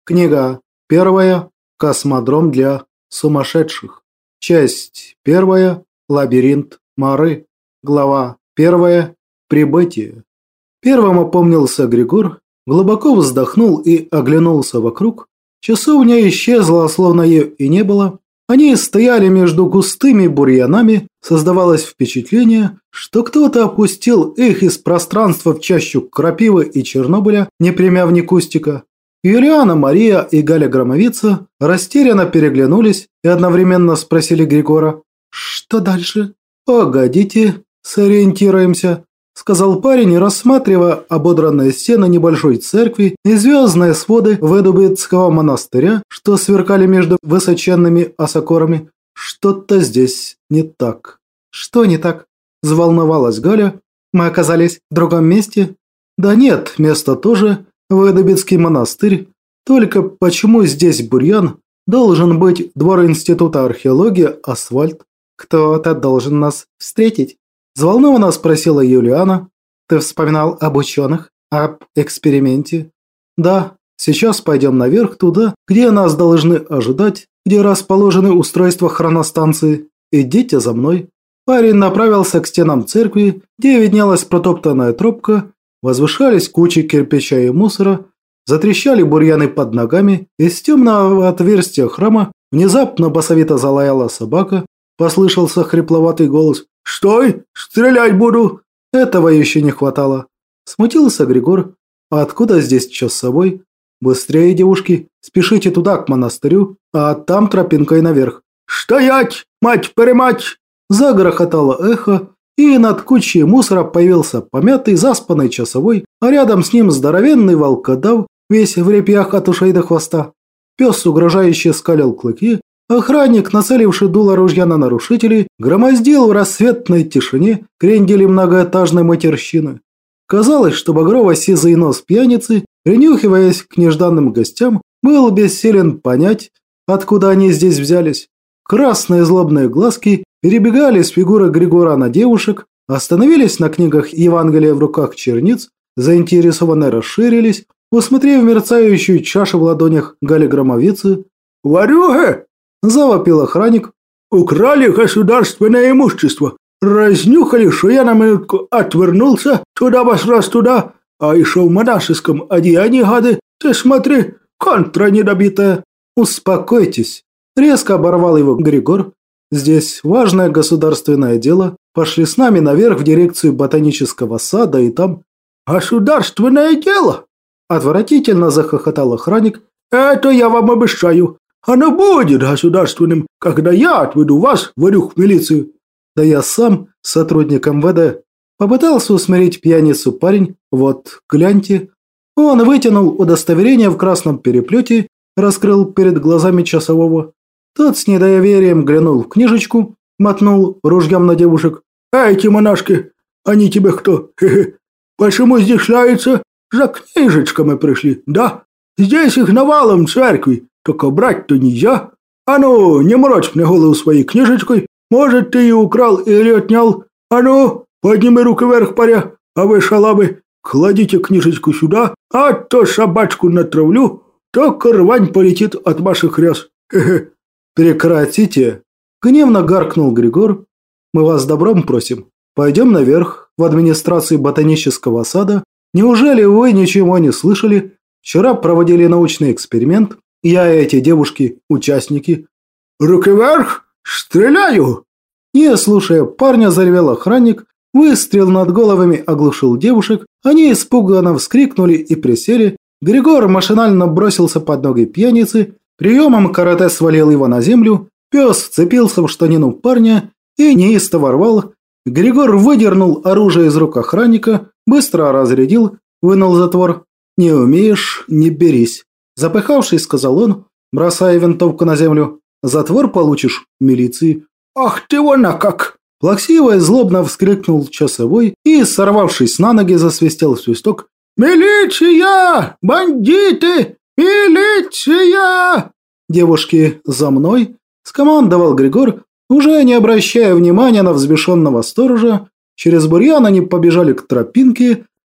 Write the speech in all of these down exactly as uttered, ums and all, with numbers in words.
Книга первая. Космодром для сумасшедших. Часть первая. Лабиринт Мары. Глава первая. Прибытие. Первым опомнился Григор, глубоко вздохнул и оглянулся вокруг. Часовня исчезла, словно ее и не было. Они стояли между густыми бурьянами. Создавалось впечатление, что кто-то опустил их из пространства в чащу крапивы и Чернобыля, не примяв ни кустика. Юлиана, Мария и Галя Громовица растерянно переглянулись и одновременно спросили Григора: «Что дальше?» «Погодите, сориентируемся», – сказал парень, рассматривая ободранные стены небольшой церкви и звездные своды Ведубицкого монастыря, что сверкали между высоченными осокорами. «Что-то здесь не так». «Что не так?» – взволновалась Галя. «Мы оказались в другом месте?» «Да нет, место тоже. Ведубицкий монастырь. Только почему здесь бурьян? Должен быть двор института археологии, асфальт. Кто-то должен нас встретить?» Взволнованно спросила Юлиана. «Ты вспоминал об ученых? Об эксперименте?» «Да. Сейчас пойдем наверх туда, где нас должны ожидать, где расположены устройства хроностанции. Идите за мной». Парень направился к стенам церкви, где виднелась протоптанная тропка. Возвышались кучи кирпича и мусора, затрещали бурьяны под ногами, из темного отверстия храма внезапно басовито залаяла собака, послышался хрипловатый голос: «Стой! Стрелять буду!» Этого еще не хватало. Смутился Григор. «А откуда здесь часовой?» «Быстрее, девушки, спешите туда, к монастырю, а там тропинкой наверх». «Стоять, мать-перемать!» Загрохотало эхо, и над кучей мусора появился помятый, заспанный часовой, а рядом с ним здоровенный волкодав, весь в репьях от ушей до хвоста. Пес угрожающе скалил клыки. Охранник, нацеливший дуло ружья на нарушителей, громоздил в рассветной тишине крендели многоэтажной матерщины. Казалось, что багрово-сизый нос пьяницы, принюхиваясь к нежданным гостям, был бессилен понять, откуда они здесь взялись. Красные злобные глазки перебегали с фигуры Григора на девушек, остановились на книгах Евангелия в руках черниц, заинтересованно расширились, усмотрев мерцающую чашу в ладонях Гали Громовицы. «Ворюга!» – завопил охранник. «Украли государственное имущество! Разнюхали, что я на минутку отвернулся, туда вас раз туда, а еще в монашеском одеянии, гады! Ты смотри, контра недобитая!» «Успокойтесь!» – резко оборвал его Григор. «Здесь важное государственное дело. Пошли с нами наверх в дирекцию ботанического сада и там...» «Государственное дело?» Отвратительно захохотал охранник. «Это я вам обещаю. Оно будет государственным, когда я отведу вас, ворюх, в милицию». «Да я сам сотрудник эм вэ дэ». Попытался усмирить пьяницу парень. «Вот, гляньте». Он вытянул удостоверение в красном переплете, раскрыл перед глазами часового. Тот с недоверием глянул в книжечку, мотнул ружьем на девушек. «Эти монашки, они тебе кто? Хе-хе. Почему здесь шляются? За книжечками пришли, да? Здесь их навалом церкви, только брать-то нельзя. А ну, не морочь мне голову своей книжечкой. Может, ты ее украл или отнял? А ну, подними руки вверх, паря, а вы, шалавы, кладите книжечку сюда, а то собачку натравлю, только рвань полетит от ваших ряс. Хе-хе». «Прекратите!» – гневно гаркнул Григор. «Мы вас добром просим. Пойдем наверх, в администрацию ботанического сада. Неужели вы ничего не слышали? Вчера проводили научный эксперимент. Я и эти девушки – участники». «Руки вверх! Стреляю!» Не слушая парня, заревел охранник. Выстрел над головами оглушил девушек. Они испуганно вскрикнули и присели. Григор машинально бросился под ноги пьяницы. Приемом карате свалил его на землю, пес вцепился в штанину парня и неистово рвал. Григор выдернул оружие из рук охранника, быстро разрядил, вынул затвор. «Не умеешь – не берись», – запыхавшись, сказал он, бросая винтовку на землю. «Затвор получишь в милиции». «Ах ты вон, а как!» Плаксиво и злобно вскрикнул часовой и, сорвавшись на ноги, засвистел в свисток. «Милиция! Бандиты! «Милиция!» «Девушки, за мной!» – скомандовал Григор, уже не обращая внимания на взбешенного сторожа. Через бурьян они побежали к тропинке,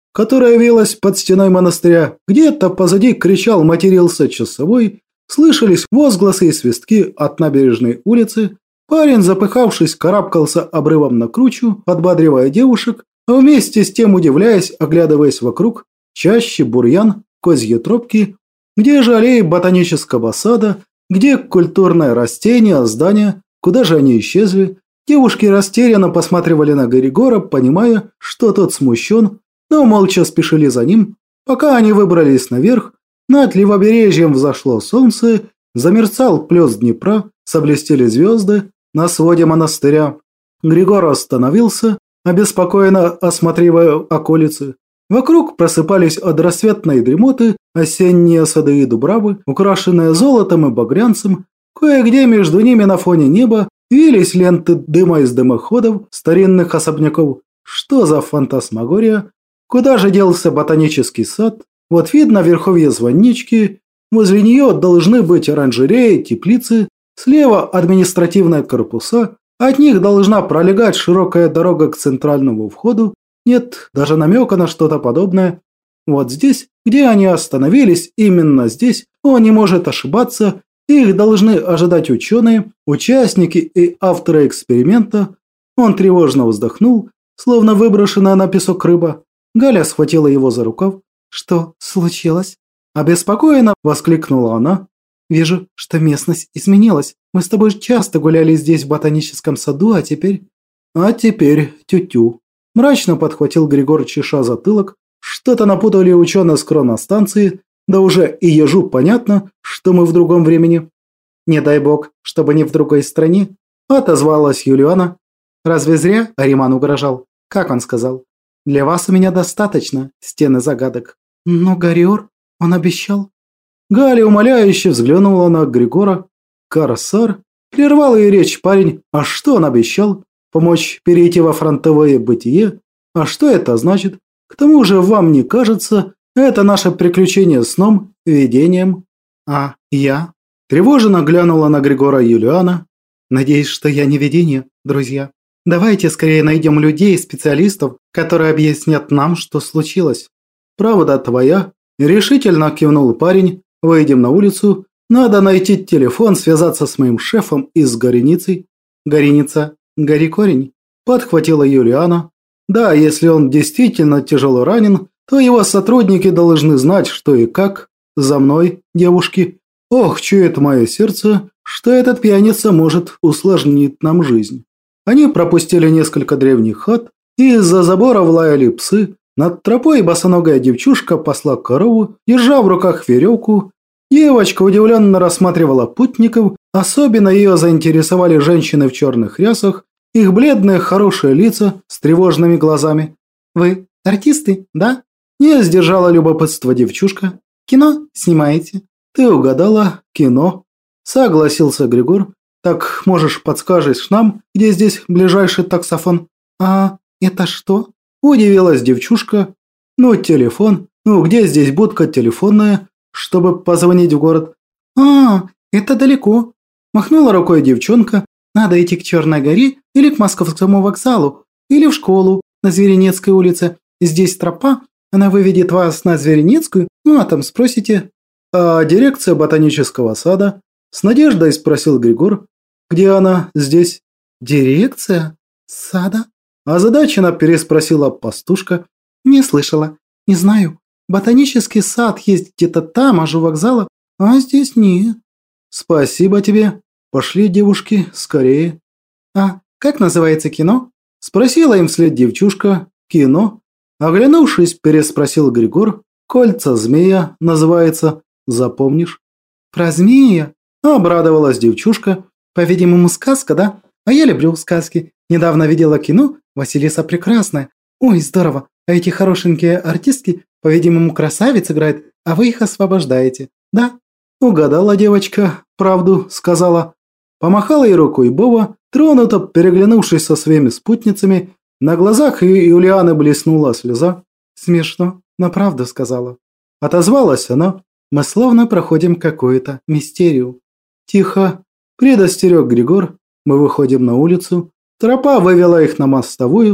которая вилась под стеной монастыря. Где-то позади кричал, матерился часовой. Слышались возгласы и свистки от набережной улицы. Парень, запыхавшись, карабкался обрывом на кручу, подбадривая девушек, а вместе с тем удивляясь, оглядываясь вокруг, чаще бурьян, козьи тропки, где же аллеи ботанического сада, где культурное растение, здания, куда же они исчезли. Девушки растерянно посматривали на Григора, понимая, что тот смущен, но молча спешили за ним. Пока они выбрались наверх, над левобережьем взошло солнце, замерцал плес Днепра, заблестели звезды на своде монастыря. Григор остановился, обеспокоенно осматривая околицы. Вокруг просыпались от рассветной дремоты осенние сады и дубравы, украшенные золотом и багрянцем. Кое-где между ними на фоне неба вились ленты дыма из дымоходов старинных особняков. Что за фантасмагория? Куда же делся ботанический сад? Вот видно верховье звоннички. Возле нее должны быть оранжереи, теплицы. Слева административные корпуса. От них должна пролегать широкая дорога к центральному входу. Нет даже намека на что-то подобное. Вот здесь, где они остановились, именно здесь, он не может ошибаться. Их должны ожидать ученые, участники и авторы эксперимента. Он тревожно вздохнул, словно выброшенная на песок рыба. Галя схватила его за рукав. «Что случилось?» Обеспокоенно воскликнула она. «Вижу, что местность изменилась. Мы с тобой часто гуляли здесь в ботаническом саду, а теперь...» «А теперь тю-тю». Мрачно подхватил Григор, чеша затылок. Что-то напутали ученые с кроностанции, да уже и ежу понятно, что мы в другом времени. «Не дай бог, чтобы не в другой стране», отозвалась Юлиана. «Разве зря Ариман угрожал? Как он сказал? Для вас у меня достаточно стены загадок». «Но Гориор, он обещал...» Галя умоляюще взглянула на Григора. «Корсар?» Прервал ее речь парень. «А что он обещал? Помочь перейти во фронтовое бытие? А что это значит? К тому же вам не кажется, это наше приключение сном, видением?» «А я?» Тревоженно глянула на Григора Юлиана. «Надеюсь, что я не видение, друзья. Давайте скорее найдем людей, специалистов, которые объяснят нам, что случилось». «Правда твоя», – решительно кивнул парень. «Выйдем на улицу. Надо найти телефон, связаться с моим шефом и с Гореницей». «Гореница, гори корень», – подхватила Юлиана. «Да, если он действительно тяжело ранен, то его сотрудники должны знать, что и как. За мной, девушки. Ох, чует мое сердце, что этот пьяница может усложнить нам жизнь». Они пропустили несколько древних хат, и из-за забора влаяли псы. Над тропой босоногая девчушка пасла корову, держа в руках веревку. Девочка удивленно рассматривала путников, особенно ее заинтересовали женщины в черных рясах, их бледные хорошие лица с тревожными глазами. «Вы артисты, да?» Не сдержала любопытство девчушка. «Кино снимаете?» «Ты угадала, кино», – согласился Григор. «Так, можешь, подскажешь нам, где здесь ближайший таксофон?» «А это что?» – удивилась девчушка. «Ну, телефон. Ну, где здесь будка телефонная, чтобы позвонить в город?» «А, это далеко», – махнула рукой девчонка. «Надо идти к Черной горе или к Московскому вокзалу, или в школу на Зверинецкой улице. Здесь тропа, она выведет вас на Зверинецкую, ну а там спросите...» «А дирекция ботанического сада?» – с надеждой спросил Григор. «Где она? Здесь?» «Дирекция? Сада?» – озадаченно переспросила пастушка. «Не слышала. Не знаю. Ботанический сад есть где-то там, аж у вокзала, а здесь нет». «Спасибо тебе. Пошли, девушки, скорее». «А как называется кино?» – спросила им вслед девчушка. «Кино?» – оглянувшись, переспросил Григор. «Кольца змея называется. Запомнишь?» «Про змея?» – обрадовалась девчушка. «По-видимому, сказка, да? А я люблю сказки. Недавно видела кино «Василиса Прекрасная». Ой, здорово. А эти хорошенькие артистки, по-видимому, красавиц играют, а вы их освобождаете, да?» «Угадала девочка, правду сказала». Помахала ей рукой Бова, тронуто переглянувшись со своими спутницами. На глазах Юлианы блеснула слеза. «Смешно, но правду сказала». Отозвалась она. «Мы словно проходим какую-то мистерию». «Тихо», – предостерег Григор. «Мы выходим на улицу». Тропа вывела их на мостовую.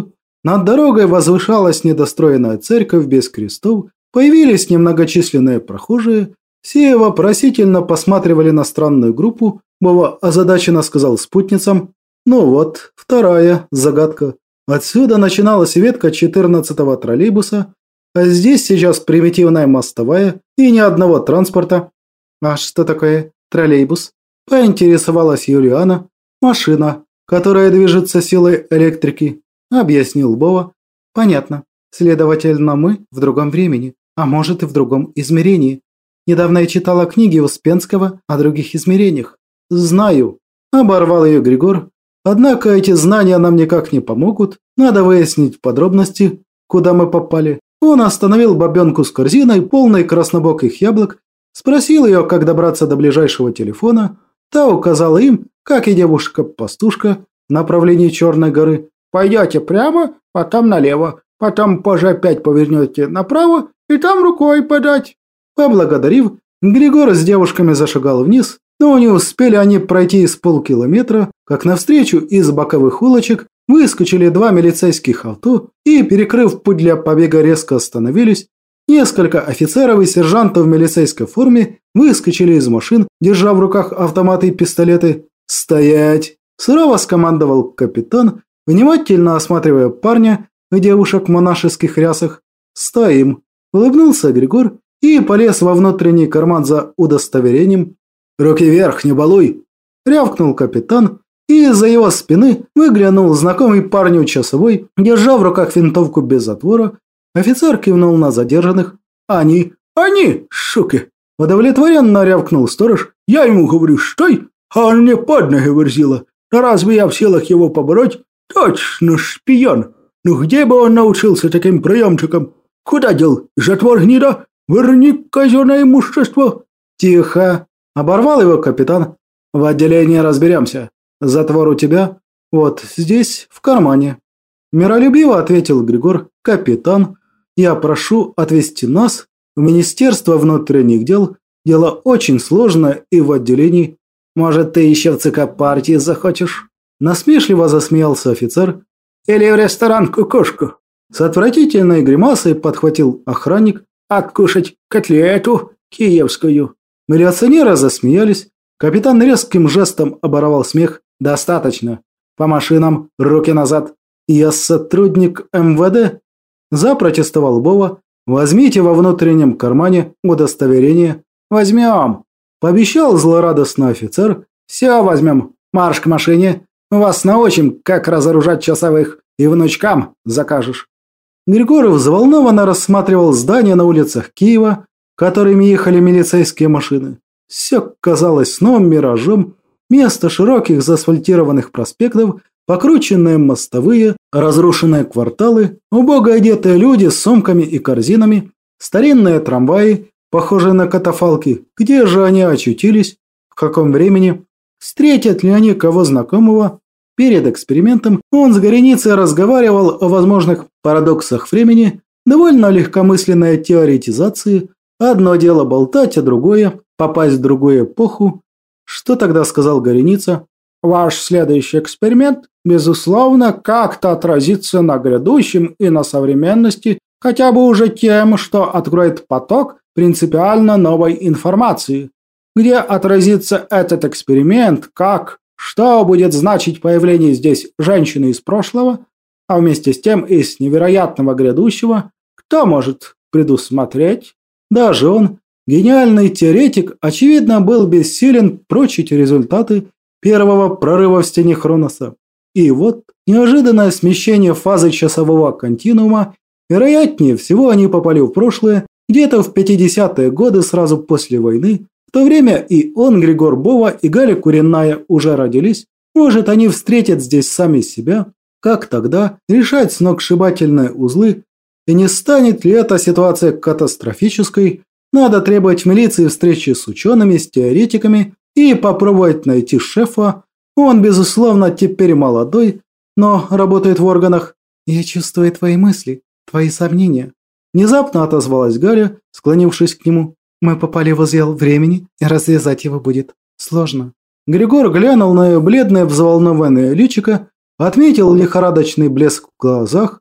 Над дорогой возвышалась недостроенная церковь без крестов, появились немногочисленные прохожие, все вопросительно посматривали на странную группу. Вова озадаченно сказал спутницам: «Ну вот, вторая загадка. Отсюда начиналась ветка четырнадцатого троллейбуса, а здесь сейчас примитивная мостовая и ни одного транспорта». «А что такое троллейбус?» – поинтересовалась Юлиана. «Машина, которая движется силой электрики», – объяснил Вова. «Понятно. Следовательно, мы в другом времени, а может и в другом измерении. Недавно я читала книги Успенского о других измерениях». «Знаю», – оборвал ее Григор. «Однако эти знания нам никак не помогут. Надо выяснить подробности, куда мы попали». Он остановил бабенку с корзиной, полной краснобоких яблок, спросил ее, как добраться до ближайшего телефона. Та указала им, как и девушка-пастушка, в направлении Черной горы. «Пойдете прямо, потом налево, потом позже опять повернете направо и там рукой подать». Поблагодарив, Григор с девушками зашагал вниз, но не успели они пройти из полкилометра, как навстречу из боковых улочек выскочили два милицейских авто и, перекрыв путь для побега, резко остановились. Несколько офицеров и сержантов в милицейской форме выскочили из машин, держа в руках автоматы и пистолеты. «Стоять!» – сурово скомандовал капитан, внимательно осматривая парня и девушек в монашеских рясах. «Стоим!» – улыбнулся Григор и полез во внутренний карман за удостоверением. «Руки вверх, не балуй!» – рявкнул капитан, и из-за его спины выглянул знакомый парню часовой, держа в руках винтовку без затвора. Офицер кивнул на задержанных. «Они! Они! Шуки!» Удовлетворенно рявкнул сторож. «Я ему говорю, стой, а он мне под ноги верзила. Да разве я в силах его побороть? Точно шпион! Ну где бы он научился таким приемчикам? Куда дел? Затвор гнида? Верни казенное имущество!» «Тихо!» – оборвал его капитан. «В отделении разберемся. Затвор у тебя? Вот здесь, в кармане». Миролюбиво ответил Григор. «Капитан, я прошу отвезти нас в Министерство внутренних дел. Дело очень сложное и в отделении. Может, ты еще в ЦК партии захочешь?» Насмешливо засмеялся офицер. «Или в ресторан «Кукушку». С отвратительной гримасой подхватил охранник. «Откушать котлету киевскую». Милиционеры засмеялись. Капитан резким жестом оборвал смех. «Достаточно. По машинам, руки назад. Я сотрудник эм вэ дэ», – запротестовал Вова. «Возьмите во внутреннем кармане удостоверение». «Возьмем», – пообещал злорадостный офицер. «Все возьмем. Марш к машине. Вас научим, как разоружать часовых. И внучкам закажешь». Григорий взволнованно рассматривал здания на улицах Киева, которыми ехали милицейские машины. Все казалось сном, миражом. Место широких заасфальтированных проспектов, покрученные мостовые, разрушенные кварталы, убого одетые люди с сумками и корзинами, старинные трамваи, похожие на катафалки. Где же они очутились? В каком времени? Встретят ли они кого знакомого? Перед экспериментом он с Гореницей разговаривал о возможных парадоксах времени, довольно легкомысленной теоретизации. Одно дело болтать, а другое – попасть в другую эпоху. Что тогда сказал Гореница? «Ваш следующий эксперимент, безусловно, как-то отразится на грядущем и на современности, хотя бы уже тем, что откроет поток принципиально новой информации. Где отразится этот эксперимент, как, что будет значить появление здесь женщины из прошлого, а вместе с тем из невероятного грядущего, кто может предусмотреть?» Даже он, гениальный теоретик, очевидно, был бессилен прочить результаты первого прорыва в стене Хроноса. И вот неожиданное смещение фазы часового континуума, вероятнее всего они попали в прошлое, где-то в пятидесятые годы сразу после войны. В то время и он, Григор Бова, и Галя Куренная уже родились. Может, они встретят здесь сами себя, как тогда решать сногсшибательные узлы. И не станет ли эта ситуация катастрофической? Надо требовать в милиции встречи с учеными, с теоретиками и попробовать найти шефа. Он, безусловно, теперь молодой, но работает в органах. «Я чувствую твои мысли, твои сомнения». Внезапно отозвалась Галя, склонившись к нему. «Мы попали в узел времени, и развязать его будет сложно». Григор глянул на ее бледное, взволнованное личико, отметил лихорадочный блеск в глазах.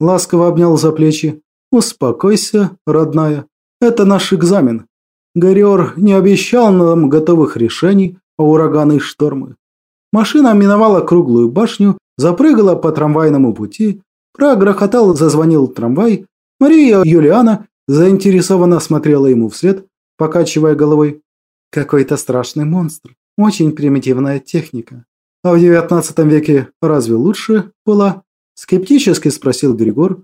ласково обнял за плечи. «Успокойся, родная. Это наш экзамен. Гориор не обещал нам готовых решений, а ураганы и штормы». Машина миновала круглую башню, запрыгала по трамвайному пути, прогрохотал, зазвонил трамвай. Мария Юлиана заинтересованно смотрела ему вслед, покачивая головой. «Какой-то страшный монстр. Очень примитивная техника. А в девятнадцатом веке разве лучше была?» Скептически спросил Григор.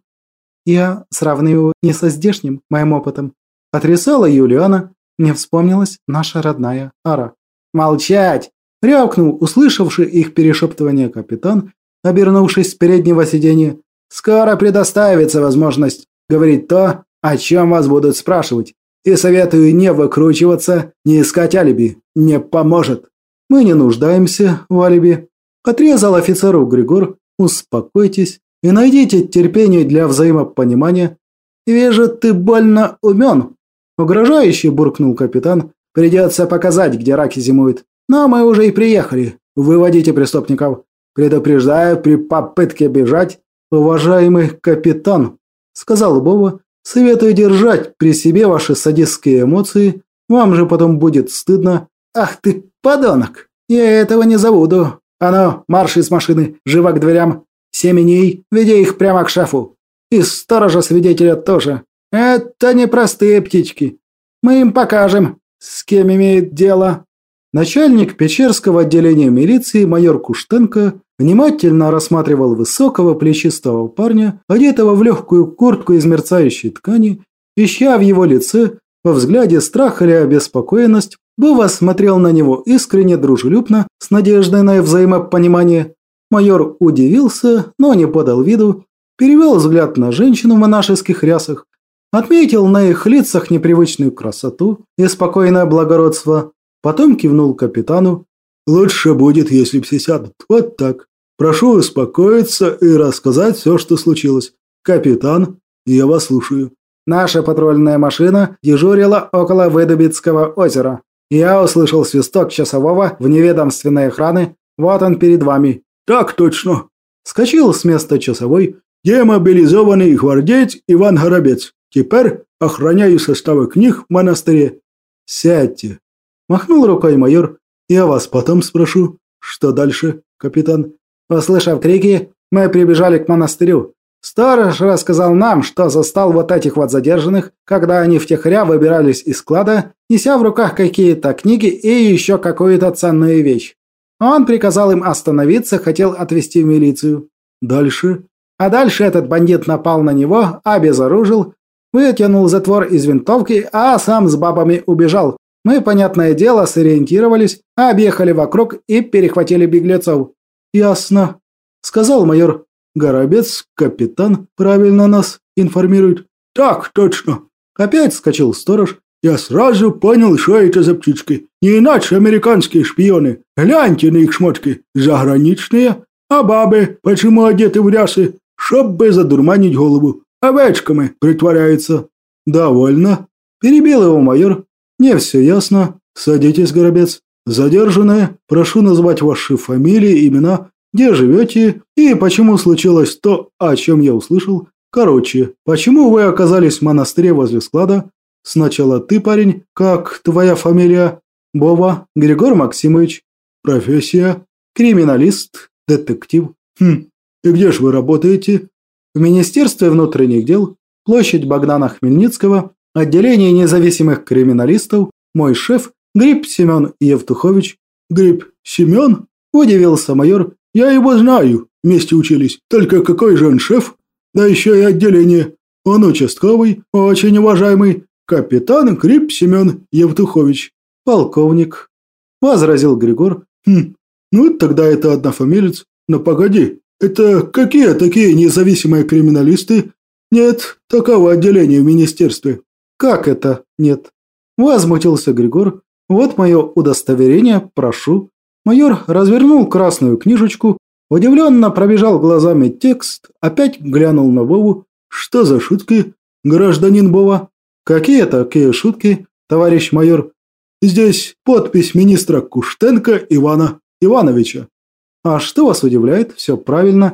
«Я сравниваю не со здешним моим опытом», – отрицала Юлиана. Мне вспомнилась наша родная Ара. «Молчать!» – рявкнул услышавший их перешептывание капитан, обернувшись с переднего сиденья. «Скоро предоставится возможность говорить то, о чем вас будут спрашивать. И советую не выкручиваться, не искать алиби. Не поможет». «Мы не нуждаемся в алиби», – отрезал офицеру Григор. «Успокойтесь и найдите терпение для взаимопонимания». «Вижу, ты больно умен», – угрожающе буркнул капитан. «Придется показать, где раки зимуют. Но мы уже и приехали. Выводите преступников. Предупреждаю, при попытке бежать». «Уважаемый капитан», – сказал Вова, – «советую держать при себе ваши садистские эмоции. Вам же потом будет стыдно». «Ах ты, подонок! Я этого не забуду. А ну, марш из машины, живо к дверям. Семеней, веди их прямо к шефу. И сторожа-свидетеля тоже. Это не простые птички. Мы им покажем, с кем имеет дело». Начальник Печерского отделения милиции майор Куштенко внимательно рассматривал высокого плечистого парня, одетого в легкую куртку из мерцающей ткани, ища в его лице, во взгляде страх или обеспокоенность. Вова смотрел на него искренне дружелюбно, с надеждой на взаимопонимание. Майор удивился, но не подал виду, перевел взгляд на женщину в монашеских рясах, отметил на их лицах непривычную красоту и спокойное благородство, потом кивнул капитану. «Лучше будет, если все сядут. Вот так. Прошу успокоиться и рассказать все, что случилось. Капитан, я вас слушаю». «Наша патрульная машина дежурила около Выдубицкого озера. Я услышал свисток часового в неведомственной охраны. Вот он перед вами». «Так точно». Скочил с места часовой. «Демобилизованный гвардеец Иван Горобец. Теперь охраняю составы книг в монастыре». «Сядьте», – махнул рукой майор. «Я вас потом спрошу. Что дальше, капитан?» Услышав крики, мы прибежали к монастырю. Сторож рассказал нам, что застал вот этих вот задержанных, когда они втихаря выбирались из склада, неся в руках какие-то книги и еще какую-то ценную вещь. Он приказал им остановиться, хотел отвезти в милицию. Дальше? А дальше этот бандит напал на него, обезоружил, вытянул затвор из винтовки, а сам с бабами убежал. Мы, понятное дело, сориентировались, объехали вокруг и перехватили беглецов. «Ясно», – сказал майор. «Горобец, капитан, правильно нас информирует». «Так точно». Опять вскочил сторож. «Я сразу понял, что это за птички. Не иначе американские шпионы. Гляньте на их шмотки. Заграничные. А бабы почему одеты в рясы? Чтоб бы задурманить голову. Овечками притворяются». «Довольно», – перебил его майор. «Мне все ясно. Садитесь, Горобец. Задержанные, прошу назвать ваши фамилии, имена, где живете и почему случилось то, о чем я услышал. Короче, почему вы оказались в монастыре возле склада? Сначала ты, парень, как твоя фамилия?» «Бова Григор Максимович». «Профессия?» «Криминалист, детектив». «Хм, и где же вы работаете?» «В Министерстве внутренних дел, площадь Богдана Хмельницкого, отделение независимых криминалистов, мой шеф Гриб Семен Евтухович». «Гриб Семен?» – удивился майор. «Я его знаю, вместе учились. Только какой же он шеф? Да еще и отделение. Он участковый, очень уважаемый. Капитан Гриб Семен Евтухович». «Полковник», – возразил Григор. «Хм, ну тогда это однофамилец. Но погоди, это какие такие независимые криминалисты? Нет такого отделения в министерстве». «Как это нет?» – возмутился Григор. «Вот мое удостоверение, прошу». Майор развернул красную книжечку, удивленно пробежал глазами текст, опять глянул на Вову. «Что за шутки, гражданин Вова?» «Какие такие шутки, товарищ майор?» «Здесь подпись министра Куштенко Ивана Ивановича». «А что вас удивляет? Все правильно.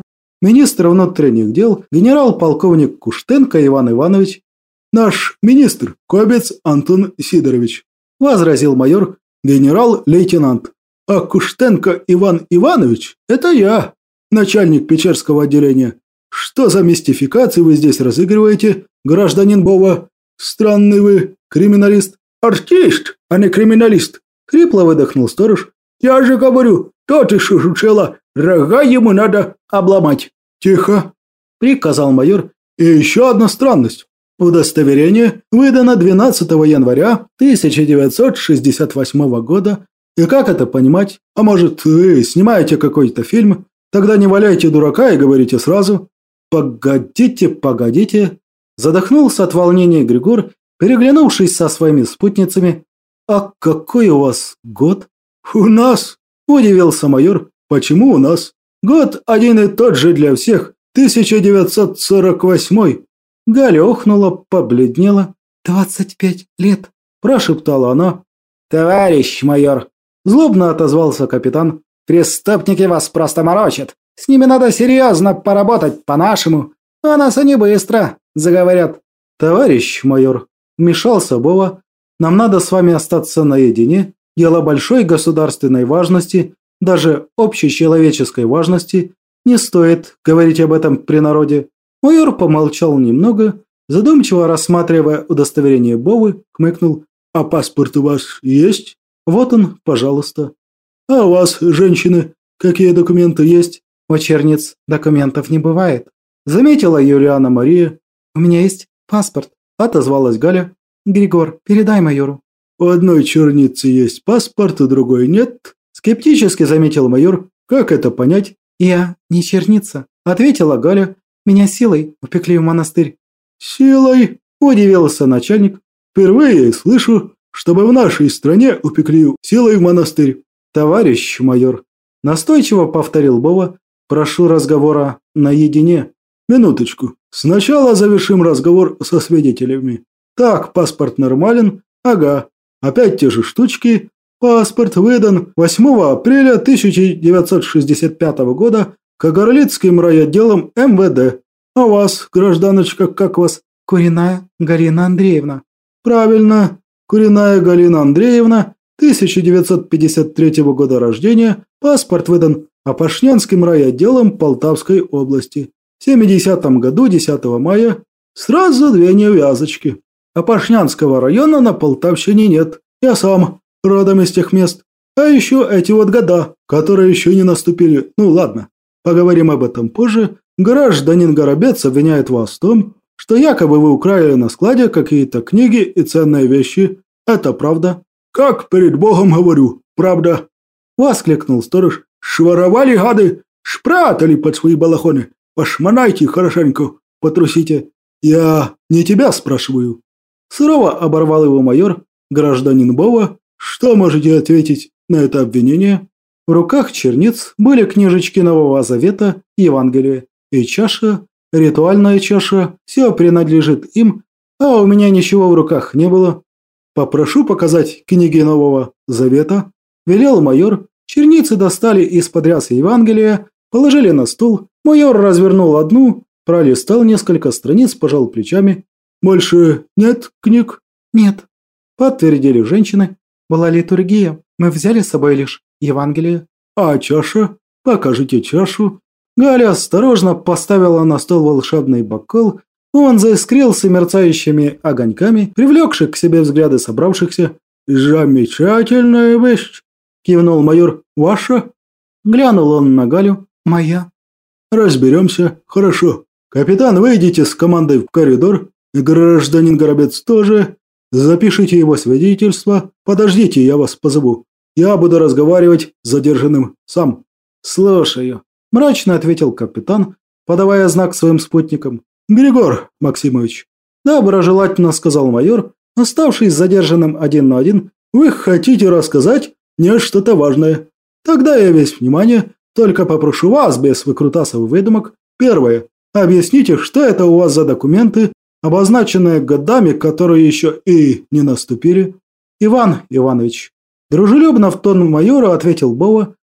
министр внутренних дел, генерал-полковник Куштенко Иван Иванович. Наш министр, Кобец Антон Сидорович, возразил майор, генерал-лейтенант. А Куштенко Иван Иванович – это я, начальник Печерского отделения. Что за мистификации вы здесь разыгрываете, гражданин Бова? Странный вы криминалист. Артист, а не криминалист. Хрипло выдохнул сторож. Я же говорю, тот и шушучела, рога ему надо обломать. Тихо, приказал майор. И еще одна странность. Удостоверение выдано двенадцатого января тысяча девятьсот шестьдесят восьмого года. И как это понимать? А может, вы снимаете какой-то фильм? Тогда не валяйте дурака и говорите сразу. Погодите, погодите. Задохнулся от волнения Григор, переглянувшись со своими спутницами. А какой у вас год? У нас? Удивился майор. Почему у нас? Год один и тот же для всех. тысяча девятьсот сорок восьмой. Галя охнула, побледнела. «Двадцать пять лет», – прошептала она. «Товарищ майор», – злобно отозвался капитан, – «преступники вас просто морочат. С ними надо серьезно поработать по-нашему. А нас они быстро заговорят». «Товарищ майор», – вмешался Бова, – «нам надо с вами остаться наедине. Дело большой государственной важности, даже общечеловеческой важности. Не стоит говорить об этом при народе». Майор помолчал немного, задумчиво рассматривая удостоверение Бовы, хмыкнул. «А паспорт у вас есть? Вот он, пожалуйста». «А у вас, женщины, какие документы есть?» «У черниц документов не бывает», – заметила Юлиана Мария. «У меня есть паспорт», – отозвалась Галя. «Григор, передай майору». «У одной черницы есть паспорт, у другой нет», – скептически заметил майор. «Как это понять?» «Я не черница», – ответила Галя. «Меня силой упекли в монастырь». «Силой?» – удивился начальник. «Впервые слышу, чтобы в нашей стране упекли силой в монастырь». «Товарищ майор», – настойчиво повторил Бова, – «прошу разговора наедине». «Минуточку. Сначала завершим разговор со свидетелями. Так, паспорт нормален. Ага. Опять те же штучки. Паспорт выдан восьмого апреля тысяча девятьсот шестьдесят пятого года Кагарлицким райотделом эм вэ дэ. А вас, гражданочка, как вас?» «Куриная Галина Андреевна». «Правильно. Куриная Галина Андреевна, тысяча девятьсот пятьдесят третьего года рождения, паспорт выдан Опашнянским райотделом Полтавской области. В семидесятом году, десятого мая, сразу две неувязочки. Опашнянского района на Полтавщине нет. Я сам родом из тех мест. А еще эти вот года, которые еще не наступили. Ну ладно. Поговорим об этом позже. Гражданин Горобец обвиняет вас в том, что якобы вы украли на складе какие-то книги и ценные вещи. Это правда?» «Как перед Богом говорю, правда!» – воскликнул сторож. «Шворовали, гады! Шпрятали под свои балахоны! Пошмонайте хорошенько, потрусите! Я не тебя спрашиваю!» Сурово оборвал его майор. «Гражданин Бова, что можете ответить на это обвинение?» В руках черниц были книжечки Нового Завета, Евангелие и чаша, ритуальная чаша, все принадлежит им, а у меня ничего в руках не было. «Попрошу показать книги Нового Завета», – велел майор. Черницы достали из-под рясы Евангелия, положили на стол. Майор развернул одну, пролистал несколько страниц, пожал плечами. «Больше нет книг?» «Нет», – подтвердили женщины. «Была литургия, мы взяли с собой лишь Евангелие». «А чаша? Покажите чашу». Галя осторожно поставила на стол волшебный бокал. Он заискрился мерцающими огоньками, привлекший к себе взгляды собравшихся. «Замечательная вещь!» – кивнул майор. «Ваша?» Глянул он на Галю. «Моя». «Разберемся. Хорошо. Капитан, выйдите с командой в коридор. И гражданин Горобец тоже. Запишите его свидетельство. Подождите, я вас позову. Я буду разговаривать с задержанным сам». «Слушаю», – мрачно ответил капитан, подавая знак своим спутникам. «Григор Максимович», – доброжелательно сказал майор, оставшись задержанным один на один, – «вы хотите рассказать мне что-то важное? Тогда я весь внимание, только попрошу вас без выкрутасов и выдумок. Первое. Объясните, что это у вас за документы, обозначенные годами, которые еще и не наступили?» «Иван Иванович», – дружелюбно в тон майора ответил Бова,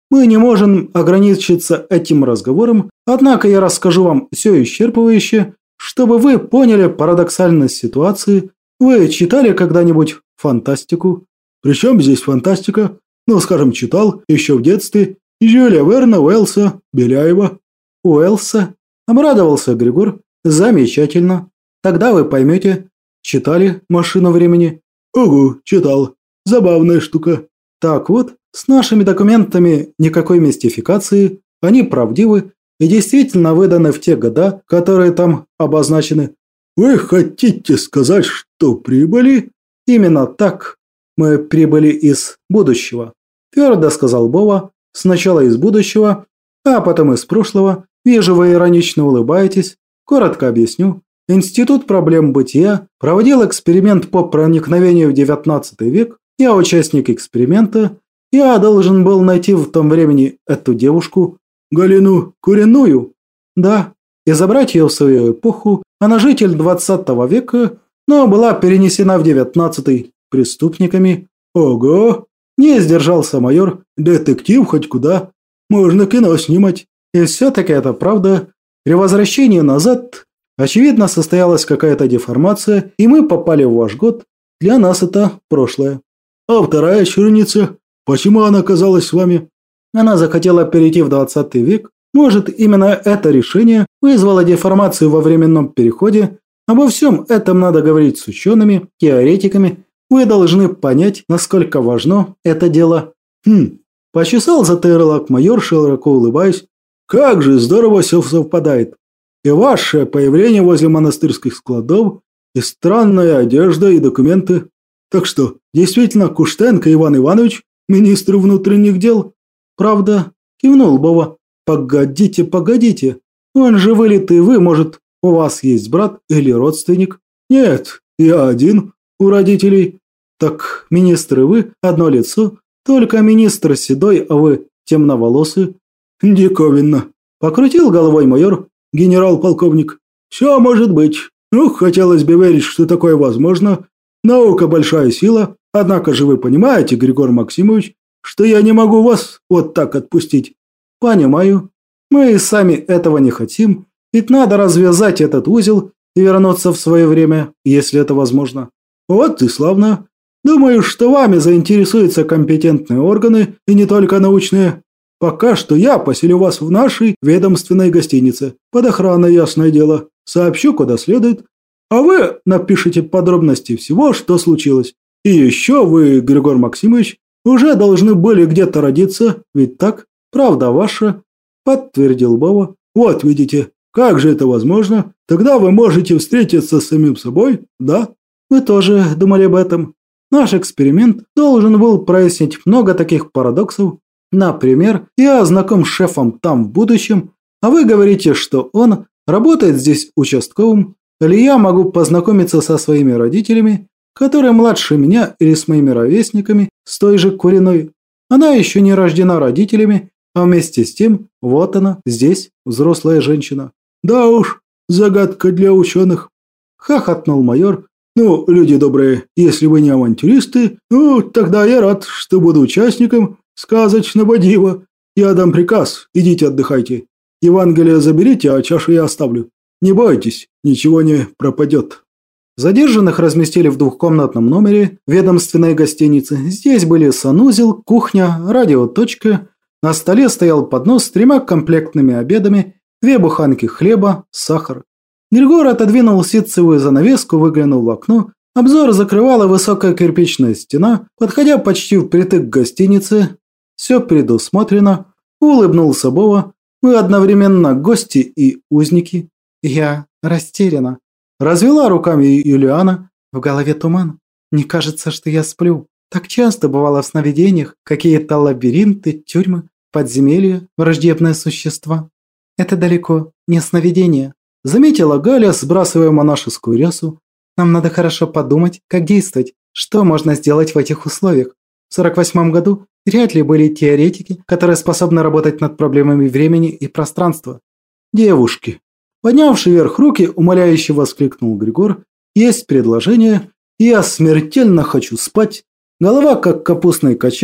Мы не можем ограничиться этим разговором, однако я расскажу вам все исчерпывающе, чтобы вы поняли парадоксальность ситуации. Вы читали когда-нибудь фантастику? Причем здесь фантастика? Ну, скажем, читал еще в детстве Жюля Верна, Уэллса, Беляева. Уэллса? Обрадовался Григор. Замечательно. Тогда вы поймете. Читали «Машину времени»? Ого, читал. Забавная штука. Так вот, с нашими документами никакой мистификации. Они правдивы и действительно выданы в те года, которые там обозначены. Вы хотите сказать, что прибыли? Именно так. Мы прибыли из будущего. Твердо сказал Бова. Сначала из будущего, а потом из прошлого. Вижу, вы иронично улыбаетесь. Коротко объясню. Институт проблем бытия проводил эксперимент по проникновению в девятнадцатый век. Я участник эксперимента. Я должен был найти в том времени эту девушку, Галину Куриную. Да, и забрать ее в свою эпоху. Она житель двадцатого века, но была перенесена в девятнадцатый преступниками. Ого! Не сдержался майор. Детектив хоть куда. Можно кино снимать. И все-таки это правда. При возвращении назад, очевидно, состоялась какая-то деформация, и мы попали в ваш год. Для нас это прошлое. А вторая черница? Почему она оказалась с вами? Она захотела перейти в двадцатый век. Может, именно это решение вызвало деформацию во временном переходе. Обо всем этом надо говорить с учеными, теоретиками. Вы должны понять, насколько важно это дело. Хм, почесал затылок майор, широко улыбаясь. Как же здорово все совпадает. И ваше появление возле монастырских складов, и странная одежда, и документы. Так что, действительно, Куштенко Иван Иванович, министр внутренних дел? Правда? Кивнул Бова. Погодите, погодите. Он же вылитый, вы, может, у вас есть брат или родственник? Нет, я один у родителей. Так, министры вы, одно лицо, только министр седой, а вы темноволосый. Диковинно. Покрутил головой майор, генерал-полковник. Все может быть. Ну, хотелось бы верить, что такое возможно. Наука большая сила, однако же вы понимаете, Григорий Максимович, что я не могу вас вот так отпустить. Понимаю. Мы и сами этого не хотим, ведь надо развязать этот узел и вернуться в свое время, если это возможно. Вот и славно. Думаю, что вами заинтересуются компетентные органы и не только научные. Пока что я поселю вас в нашей ведомственной гостинице. Под охраной, ясное дело. Сообщу, куда следует. А вы напишите подробности всего, что случилось. И еще вы, Григорий Максимович, уже должны были где-то родиться, ведь так? Правда ваша? Подтвердил Бова. Вот видите, как же это возможно? Тогда вы можете встретиться с самим собой, да? Вы тоже думали об этом? Наш эксперимент должен был прояснить много таких парадоксов. Например, я знаком с шефом там в будущем, а вы говорите, что он работает здесь участковым, или я могу познакомиться со своими родителями, которые младше меня, или с моими ровесниками, с той же Куриной. Она еще не рождена родителями, а вместе с тем, вот она, здесь, взрослая женщина. Да уж, загадка для ученых. Хохотнул майор. Ну, люди добрые, если вы не авантюристы, ну, тогда я рад, что буду участником сказочного дива. Я дам приказ, идите отдыхайте. Евангелие заберите, а чашу я оставлю. Не бойтесь, ничего не пропадет. Задержанных разместили в двухкомнатном номере ведомственной гостиницы. Здесь были санузел, кухня, радиоточка. На столе стоял поднос с тремя комплектными обедами, две буханки хлеба, сахар. Григор отодвинул ситцевую занавеску, выглянул в окно. Обзор закрывала высокая кирпичная стена, подходя почти впритык к гостинице. Все предусмотрено. Улыбнулся Бова. Мы одновременно гости и узники. Я растеряна. Развела руками Юлиана. В голове туман. Не кажется, что я сплю. Так часто бывало в сновидениях. Какие-то лабиринты, тюрьмы, подземелья, враждебные существа. Это далеко не сновидение. Заметила Галя, сбрасывая монашескую рясу. Нам надо хорошо подумать, как действовать. Что можно сделать в этих условиях? В сорок восьмом году вряд ли были теоретики, которые способны работать над проблемами времени и пространства. Девушки. Поднявший вверх руки, умоляюще воскликнул Григор. Есть предложение. Я смертельно хочу спать. Голова как капустный качан.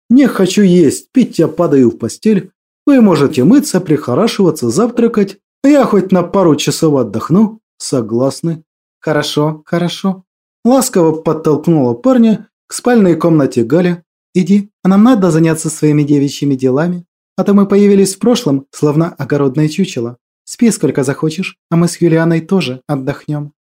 Не хочу есть, пить я падаю в постель. Вы можете мыться, прихорашиваться, завтракать, а я хоть на пару часов отдохну. Согласны? Хорошо, хорошо. Ласково подтолкнула парня к спальной комнате Галя. Иди, а нам надо заняться своими девичьими делами. А то мы появились в прошлом, словно огородное чучело. Спи сколько захочешь, а мы с Юлианой тоже отдохнем.